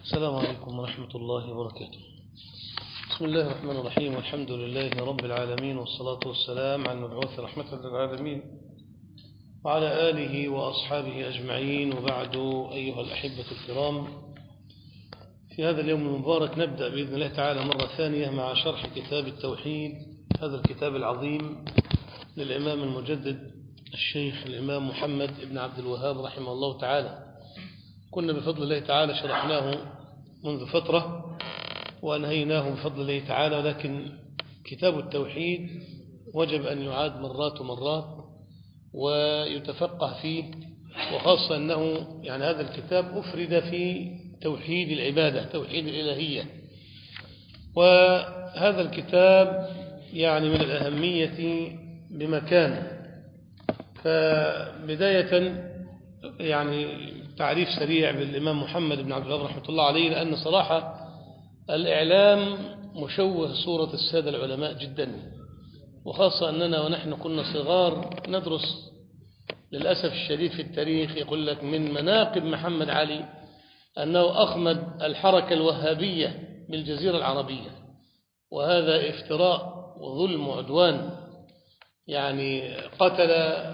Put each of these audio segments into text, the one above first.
السلام عليكم ورحمة الله وبركاته. بسم الله الرحمن الرحيم، والحمد لله رب العالمين، والصلاة والسلام على المبعوث رحمة للعالمين وعلى آله وأصحابه أجمعين، وبعد. أيها الأحبة الكرام، في هذا اليوم المبارك نبدأ بإذن الله تعالى مرة ثانية مع شرح كتاب التوحيد، هذا الكتاب العظيم للإمام المجدد الشيخ الإمام محمد بن عبد الوهاب رحمه الله تعالى. كنا بفضل الله تعالى شرحناه منذ فترة وأنهيناه بفضل الله تعالى، ولكن كتاب التوحيد وجب أن يعاد مرات ومرات ويتفقه فيه، وخاصة أنه هذا الكتاب أفرد في توحيد العبادة، توحيد الإلهية، وهذا الكتاب من الأهمية بمكان. فبداية تعريف سريع بالإمام محمد بن عبد الوهاب رحمة الله عليه، لأن صراحة الإعلام مشوه صورة السادة العلماء جدا، وخاصة أننا ونحن كنا صغار ندرس للأسف الشديد في التاريخ، يقول لك من مناقب محمد علي أنه أخمد الحركة الوهابية بالجزيرة العربية، وهذا افتراء وظلم وعدوان. قتل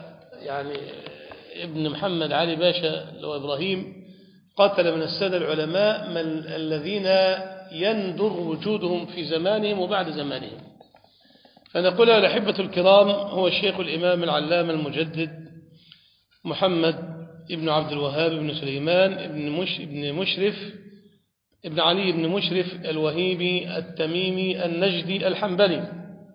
ابن محمد علي باشا اللي هو إبراهيم، قتل من السادة العلماء من الذين يندر وجودهم في زمانهم وبعد زمانهم. فنقول يا الأحبة الكرام، هو الشيخ الإمام العلامة المجدد محمد ابن عبد الوهاب بن سليمان ابن مشرف ابن علي بن مشرف الوهيبي التميمي النجدي الحنبلي.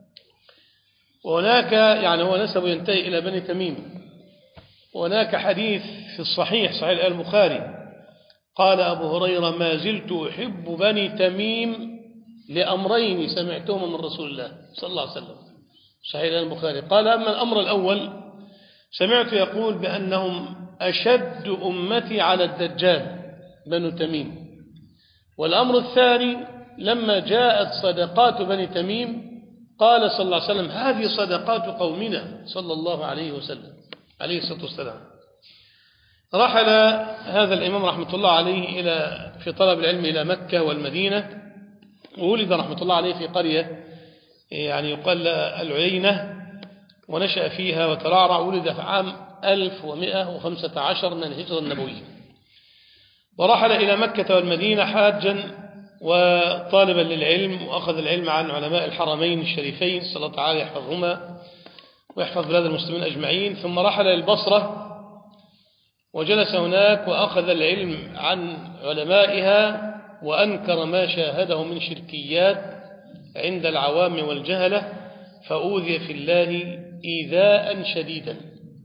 وهناك هو نسبه ينتهي إلى بني تميم. وهناك حديث في صحيح البخاري قال أبو هريرة: ما زلت أحب بني تميم لأمرين سمعتهما من رسول الله صلى الله عليه وسلم. صحيح البخاري. قال: أما الأمر الأول سمعت يقول بأنهم أشد أمتي على الدجال بنو تميم. والأمر الثاني لما جاءت صدقات بني تميم قال صلى الله عليه وسلم: هذه صدقات قومنا صلى الله عليه وسلم عليه الصلاة والسلام. رحل هذا الإمام رحمة الله عليه في طلب العلم إلى مكة والمدينة، وولد رحمة الله عليه في قرية يقال العيينة، ونشأ فيها وترعرع. ولد في عام 1115 من الهجرة النبوية، ورحل إلى مكة والمدينة حاجا وطالبا للعلم، وأخذ العلم عن علماء الحرمين الشريفين صلى الله تعالى يحفظهما ويحفظ بلاد المسلمين أجمعين. ثم رحل البصرة وجلس هناك وأخذ العلم عن علمائها، وأنكر ما شاهده من شركيات عند العوام والجهلة، فأوذي في الله إيذاء شديدا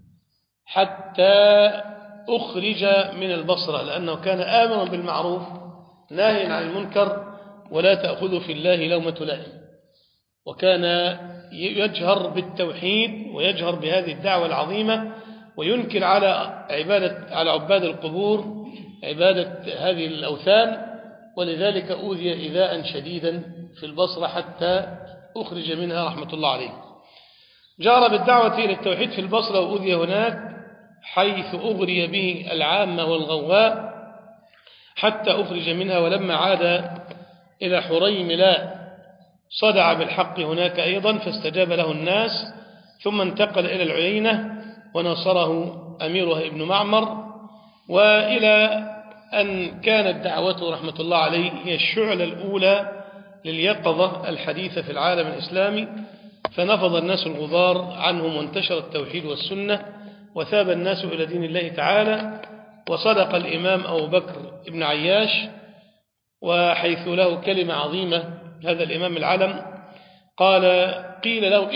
حتى أخرج من البصرة، لأنه كان آمرا بالمعروف ناهيا عن المنكر ولا تأخذ في الله لومة لائم، وكان يجهر بالتوحيد ويجهر بهذه الدعوة العظيمة، وينكر على عباد القبور عبادة هذه الأوثان. ولذلك أوذي إيذاء شديدا في البصرة حتى أخرج منها رحمة الله عليه. جار بالدعوة إلى التوحيد في البصرة وأوذي هناك، حيث أغري به العامة والغواء حتى أخرج منها. ولما عاد إلى حريملاء صدع بالحق هناك أيضا، فاستجاب له الناس، ثم انتقل إلى العيينة وناصره أميرها ابن معمر، وإلى أن كانت دعوته رحمة الله عليه هي الشعلة الأولى لليقظة الحديثة في العالم الإسلامي، فنفض الناس الغبار عنهم وانتشر التوحيد والسنة، وثاب الناس إلى دين الله تعالى. وصدق الإمام أبو بكر ابن عياش، وحيث له كلمة عظيمة هذا الإمام العلم، قال: قيل له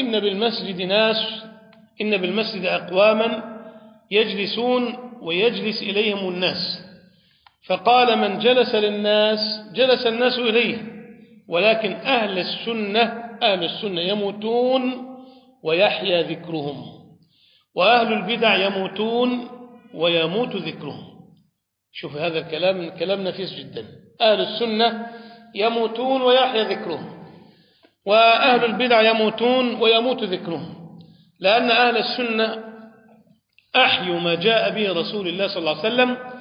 إن بالمسجد أقواما يجلسون ويجلس إليهم الناس، فقال: من جلس للناس جلس الناس إليه، ولكن أهل السنة يموتون ويحيا ذكرهم، وأهل البدع يموتون ويموت ذكرهم. شوف هذا الكلام، كلام نفيس جدا. أهل السنة يموتون ويحيا ذكرهم، وأهل البدع يموتون ويموت ذكرهم، لأن أهل السنة أحيوا ما جاء به رسول الله صلى الله عليه وسلم،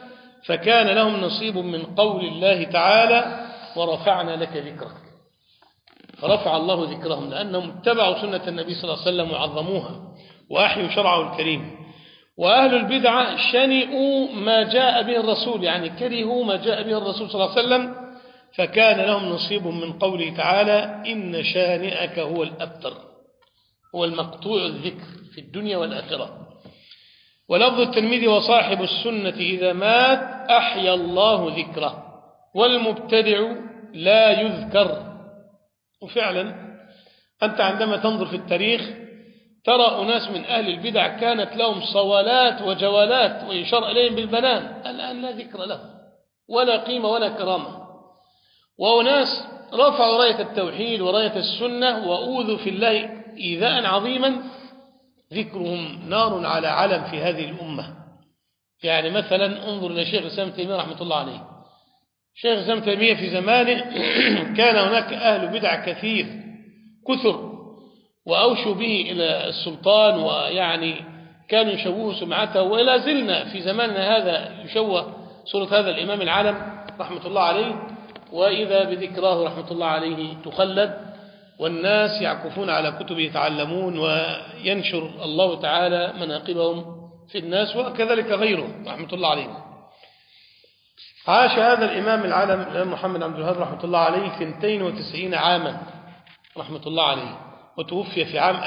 فكان لهم نصيب من قول الله تعالى ورفعنا لك ذكرك. فرفع الله ذكرهم لأنهم اتبعوا سنة النبي صلى الله عليه وسلم وعظموها وأحيوا شرعه الكريم. وأهل البدعة شنئوا ما جاء به الرسول، يعني كرهوا ما جاء به الرسول صلى الله عليه وسلم، فكان لهم نصيب من قوله تعالى إن شانئك هو الأبتر، هو المقطوع الذكر في الدنيا والآخرة. ولفظ الترمذي وصاحب السنة إذا مات أحيا الله ذكره والمبتدع لا يذكر. وفعلا أنت عندما تنظر في التاريخ ترى أناس من أهل البدع كانت لهم صوالات وجولات ويشار إليهم بالبنان، الآن لا ذكر لهم ولا قيمة ولا كرامة. وأناس رفعوا راية التوحيد وراية السنة وأوذوا في الله إيذاء عظيما، ذكرهم نار على علم في هذه الأمة. يعني مثلا انظر إلى شيخ الإسلام تيمية رحمة الله عليه. شيخ الإسلام تيمية في زمانه كان هناك أهل بدع كثر وأوشوا به إلى السلطان، ويعني كانوا يشوهوا سمعته، ولا زلنا في زماننا هذا يشوه صورة هذا الإمام العالم رحمة الله عليه، وإذا بذكراه رحمة الله عليه تخلد والناس يعكفون على كتبه يتعلمون وينشر الله تعالى مناقبهم في الناس، وكذلك غيره رحمة الله عليه. عاش هذا الإمام العالم الإمام محمد عبد الوهاب رحمة الله عليه 92 عاما رحمة الله عليه، وتوفي في عام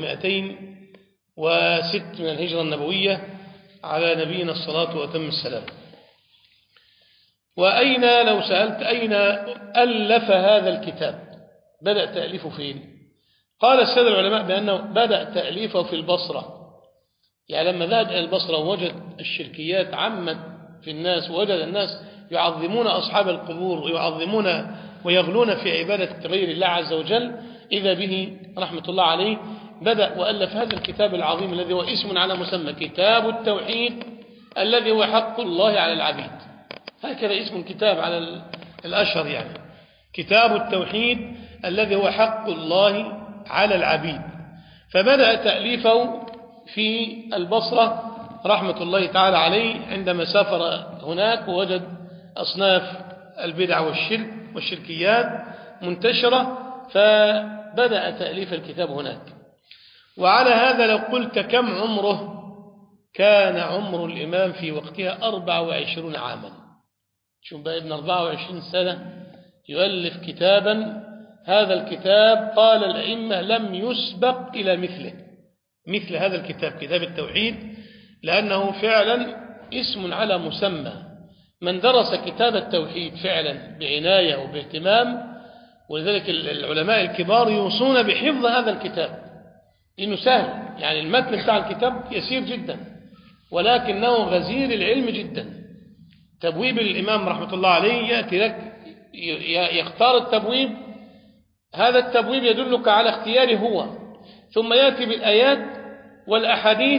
1206 من الهجرة النبوية على نبينا الصلاة وأتم السلام. وأين لو سألت أين ألف هذا الكتاب؟ بدأ تأليفه فين؟ قال السادة العلماء بأنه بدأ تأليفه في البصرة. يعني لما ذهب إلى البصرة ووجد الشركيات عمت في الناس، ووجد الناس يعظمون أصحاب القبور ويعظمون ويغلون في عبادة غير الله عز وجل، إذا به رحمة الله عليه بدأ وألف هذا الكتاب العظيم الذي هو اسم على مسمى كتاب التوحيد الذي هو حق الله على العبيد. هكذا اسم الكتاب على الأشهر، يعني كتاب التوحيد الذي هو حق الله على العبيد. فبدأ تأليفه في البصرة رحمة الله تعالى عليه عندما سافر هناك ووجد أصناف البدع والشرك والشركيات منتشرة، فبدأ تأليف الكتاب هناك. وعلى هذا لو قلت كم عمره، كان عمر الإمام في وقتها 24 عاما. شوف بقى ابن 24 سنة يؤلف كتابا، هذا الكتاب قال الأئمة لم يسبق إلى مثل هذا الكتاب، كتاب التوحيد، لأنه فعلا اسم على مسمى. من درس كتاب التوحيد فعلا بعناية وباهتمام، ولذلك العلماء الكبار يوصون بحفظ هذا الكتاب لأنه سهل، يعني المتن بتاع الكتاب يسير جدا ولكنه غزير العلم جدا. تبويب الإمام رحمة الله عليه يأتي لك يختار التبويب، هذا التبويب يدلك على اختياره هو، ثم يأتي بالآيات والأحاديث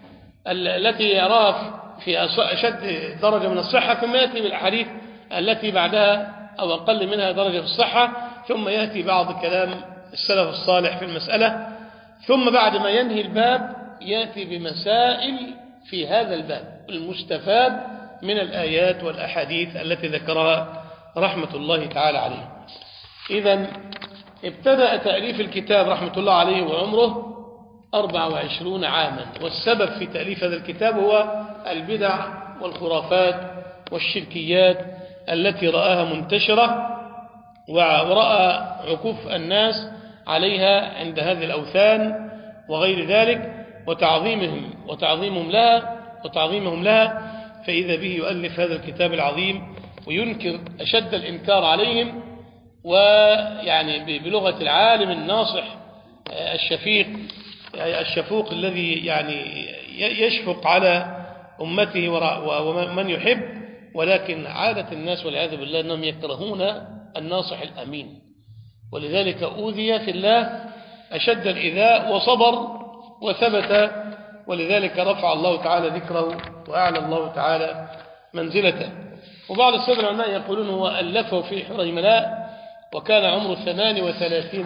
التي يراها في أشد درجة من الصحة، ثم يأتي بالأحاديث التي بعدها أو أقل منها درجة في الصحة، ثم يأتي بعض كلام السلف الصالح في المسألة، ثم بعد ما ينهي الباب يأتي بمسائل في هذا الباب المستفاد من الآيات والأحاديث التي ذكرها رحمة الله تعالى عليه. إذن ابتدأ تأليف الكتاب رحمة الله عليه وعمره 24 عاما، والسبب في تأليف هذا الكتاب هو البدع والخرافات والشركيات التي رآها منتشرة، ورأى عكوف الناس عليها عند هذه الأوثان وغير ذلك، وتعظيمهم لها، فإذا به يؤلف هذا الكتاب العظيم وينكر أشد الإنكار عليهم، ويعني بلغة العالم الناصح الشفوق الذي يعني يشفق على أمته ومن يحب، ولكن عادة الناس والعياذ بالله أنهم يكرهون الناصح الأمين، ولذلك أوذي في الله أشد الإيذاء وصبر وثبت، ولذلك رفع الله تعالى ذكره وأعلى الله تعالى منزلته. وبعض السادة العلماء يقولون هو ألفه في حريملاء وكان عمره 38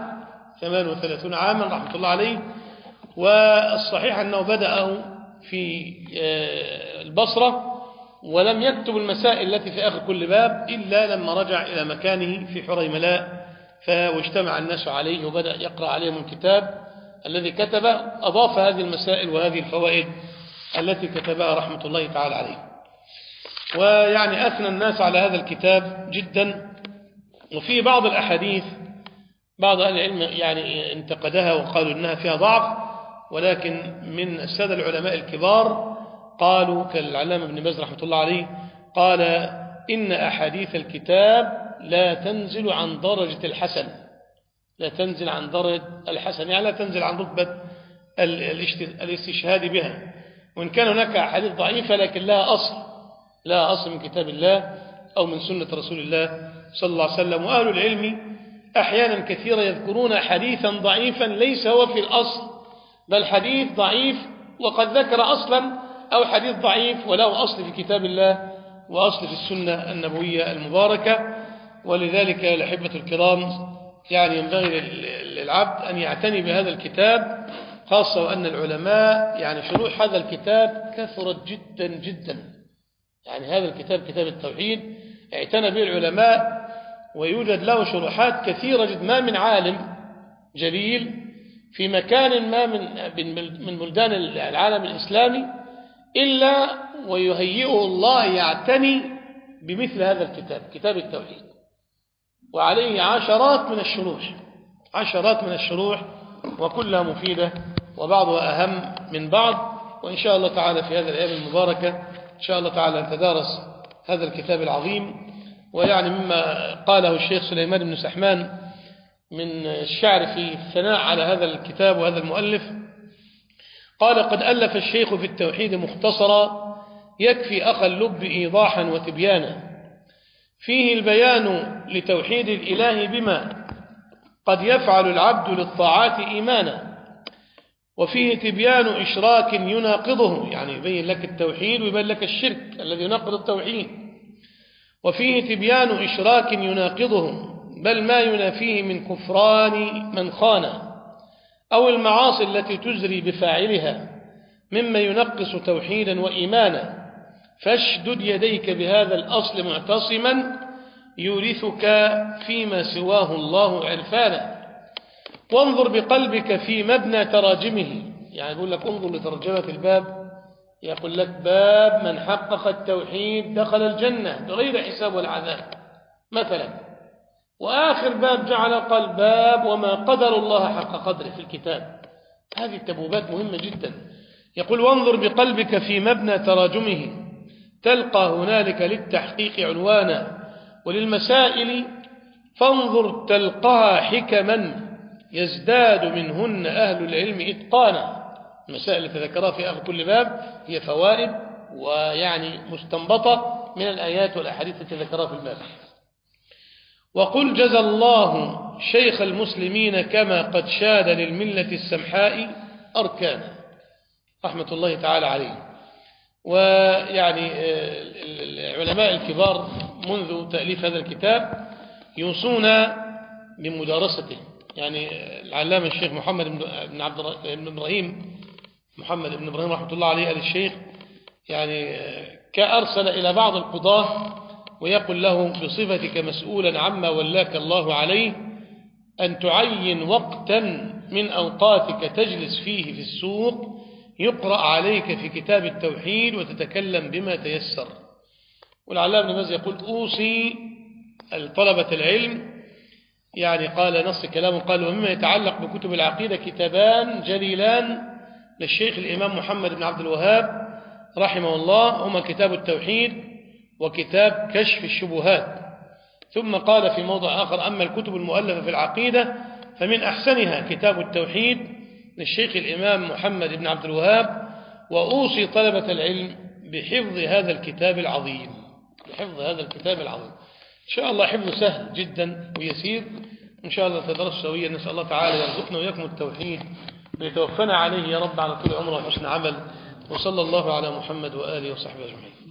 عاما رحمة الله عليه. والصحيح أنه بدأه في البصرة ولم يكتب المسائل التي في آخر كل باب إلا لما رجع إلى مكانه في حريملاء واجتمع الناس عليه وبدأ يقرأ عليهم الكتاب الذي كتبه. أضاف هذه المسائل وهذه الفوائد التي كتبها رحمة الله تعالى عليه. ويعني أثنى الناس على هذا الكتاب جدا. وفي بعض الأحاديث بعض أهل العلم يعني انتقدها وقالوا إنها فيها ضعف، ولكن من السادة العلماء الكبار قالوا كالعلامة ابن باز رحمة الله عليه قال إن أحاديث الكتاب لا تنزل عن درجة الحسن، لا تنزل عن درجة الحسن، يعني لا تنزل عن رتبة الاستشهاد بها، وإن كان هناك أحاديث ضعيفة لكن لها أصل من كتاب الله أو من سنة رسول الله صلى الله عليه وسلم. وأهل العلم أحيانا كثيرا يذكرون حديثا ضعيفا ليس هو في الأصل، بل حديث ضعيف وقد ذكر أصلا، أو حديث ضعيف وله أصل في كتاب الله وأصل في السنة النبوية المباركة. ولذلك الأحبة الكرام يعني ينبغي للعبد أن يعتني بهذا الكتاب، خاصة وأن العلماء يعني شروح هذا الكتاب كثرت جدا جدا. يعني هذا الكتاب كتاب التوحيد اعتنى به العلماء، ويوجد له شروحات كثيرة جدا. ما من عالم جليل في مكان ما من بلدان العالم الإسلامي إلا ويهيئه الله يعتني بمثل هذا الكتاب، كتاب التوحيد، وعليه عشرات من الشروح وكلها مفيدة وبعضها أهم من بعض. وإن شاء الله تعالى في هذه الأيام المباركة إن شاء الله تعالى نتدارس هذا الكتاب العظيم. ويعني مما قاله الشيخ سليمان بن سحمان من الشعر في الثناء على هذا الكتاب وهذا المؤلف، قال: قد ألف الشيخ في التوحيد مختصرا يكفي أخ اللب إيضاحا وتبيانا، فيه البيان لتوحيد الإله بما قد يفعل العبد للطاعات إيمانا، وفيه تبيان إشراك يناقضه، يعني يبين لك التوحيد ويبين لك الشرك الذي يناقض التوحيد، وفيه تبيان إشراك يناقضه بل ما ينافيه من كفران من خان، أو المعاصي التي تزري بفاعلها مما ينقص توحيدا وإيمانا، فاشدد يديك بهذا الأصل معتصما يورثك فيما سواه الله عرفانا، وانظر بقلبك في مبنى تراجمه. يعني يقول لك انظر لترجمة الباب، يقول لك: باب من حقق التوحيد دخل الجنة بغير حساب ولا عذاب مثلا. وآخر باب جعل قال: باب وما قدر الله حق قدره في الكتاب. هذه التبويبات مهمة جدا. يقول: وانظر بقلبك في مبنى تراجمه تلقى هنالك للتحقيق عنوانا، وللمسائل فانظر تلقاها حكما يزداد منهن أهل العلم إتقانا. المسائل التي ذكرها في آخر كل باب هي فوائد ويعني مستنبطة من الآيات والأحاديث التي ذكرها في الباب. وقل جزى الله شيخ المسلمين كما قد شاد للملة السمحاء أركانا، رحمة الله تعالى عليه. ويعني العلماء الكبار منذ تأليف هذا الكتاب يوصون بمدارسته. يعني العلامة الشيخ محمد بن إبراهيم رحمة الله عليه آل الشيخ يعني كأرسل إلى بعض القضاة ويقول له: بصفتك مسؤولا عما ولاك الله عليه أن تعين وقتا من أوقاتك تجلس فيه في السوق يقرأ عليك في كتاب التوحيد وتتكلم بما تيسر. والعلامة ابن باز يقول: أوصي طلبة العلم، يعني قال نص كلامه قال: ومما يتعلق بكتب العقيدة كتابان جليلان للشيخ الإمام محمد بن عبد الوهاب رحمه الله، هما كتاب التوحيد وكتاب كشف الشبهات. ثم قال في موضع آخر: أما الكتب المؤلفة في العقيدة فمن أحسنها كتاب التوحيد للشيخ الإمام محمد بن عبد الوهاب، وأوصي طلبة العلم بحفظ هذا الكتاب العظيم. إن شاء الله حفظه سهل جدا ويسير، إن شاء الله تدرس سويا. نسأل الله تعالى يرزقنا ويكم التوحيد ويتوفنا عليه يا رب على طول عمره وحسن عمل. وصلى الله على محمد وآله وصحبه أجمعين.